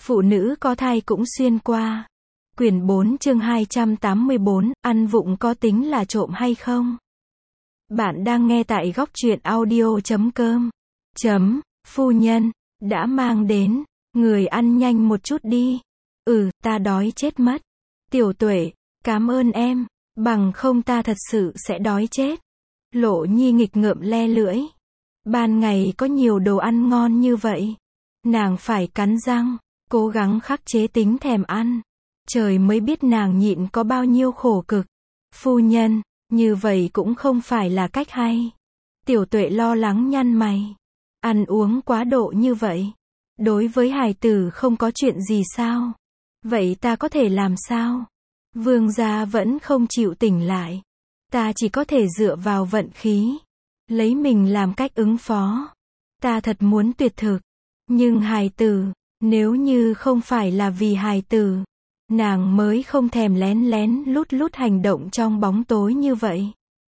Phụ nữ có thai cũng xuyên qua. Quyển 4 chương 284, ăn vụng có tính là trộm hay không? Bạn đang nghe tại góc truyện audio.com. Phu nhân, đã mang đến. Người ăn nhanh một chút đi. Ta đói chết mất. Tiểu Tuệ, cảm ơn em. Bằng không ta thật sự sẽ đói chết. Lộ Nhi nghịch ngợm le lưỡi. Ban ngày có nhiều đồ ăn ngon như vậy. Nàng phải cắn răng, cố gắng khắc chế tính thèm ăn. Trời mới biết nàng nhịn có bao nhiêu khổ cực. Phu nhân, như vậy cũng không phải là cách hay. Tiểu Tuệ lo lắng nhăn mày. Ăn uống quá độ như vậy. Đối với hài tử không có chuyện gì sao? Vậy ta có thể làm sao? Vương gia vẫn không chịu tỉnh lại. Ta chỉ có thể dựa vào vận khí. Lấy mình làm cách ứng phó. Ta thật muốn tuyệt thực. Nhưng hài tử, nếu như không phải là vì hài tử, nàng mới không thèm lén lén lút lút hành động trong bóng tối như vậy.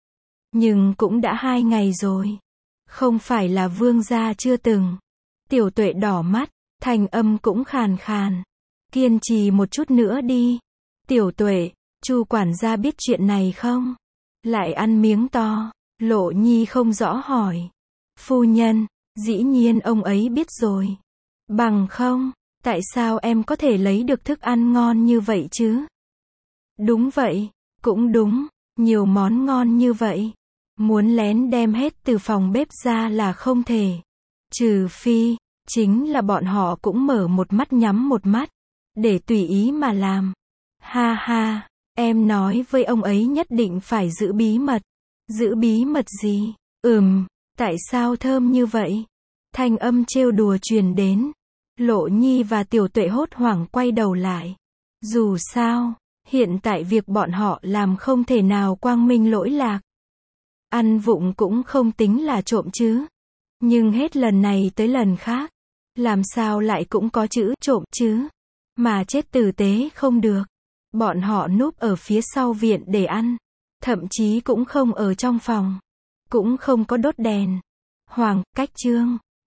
Nhưng cũng đã 2 ngày rồi. Không phải là vương gia chưa từng. Tiểu Tuệ đỏ mắt, thanh âm cũng khàn khàn. Kiên trì một chút nữa đi. Tiểu Tuệ, Chu quản gia biết chuyện này không? Lại ăn miếng to. Lộ Nhi không rõ hỏi. Phu nhân, dĩ nhiên ông ấy biết rồi. Bằng không, tại sao em có thể lấy được thức ăn ngon như vậy chứ? Đúng vậy, cũng đúng, nhiều món ngon như vậy. Muốn lén đem hết từ phòng bếp ra là không thể. Trừ phi, chính là bọn họ cũng mở một mắt nhắm một mắt, để tùy ý mà làm. Ha ha, em nói với ông ấy nhất định phải giữ bí mật. Giữ bí mật gì? Tại sao thơm như vậy? Thanh âm trêu đùa truyền đến. Lộ Nhi và Tiểu Tuệ hốt hoảng quay đầu lại. Dù sao, hiện tại việc bọn họ làm không thể nào quang minh lỗi lạc. Ăn vụng cũng không tính là trộm chứ. Nhưng hết lần này tới lần khác, làm sao lại cũng có chữ trộm chứ? Mà chết tử tế không được. Bọn họ núp ở phía sau viện để ăn. Thậm chí cũng không ở trong phòng. Cũng không có đốt đèn. Cách Trương,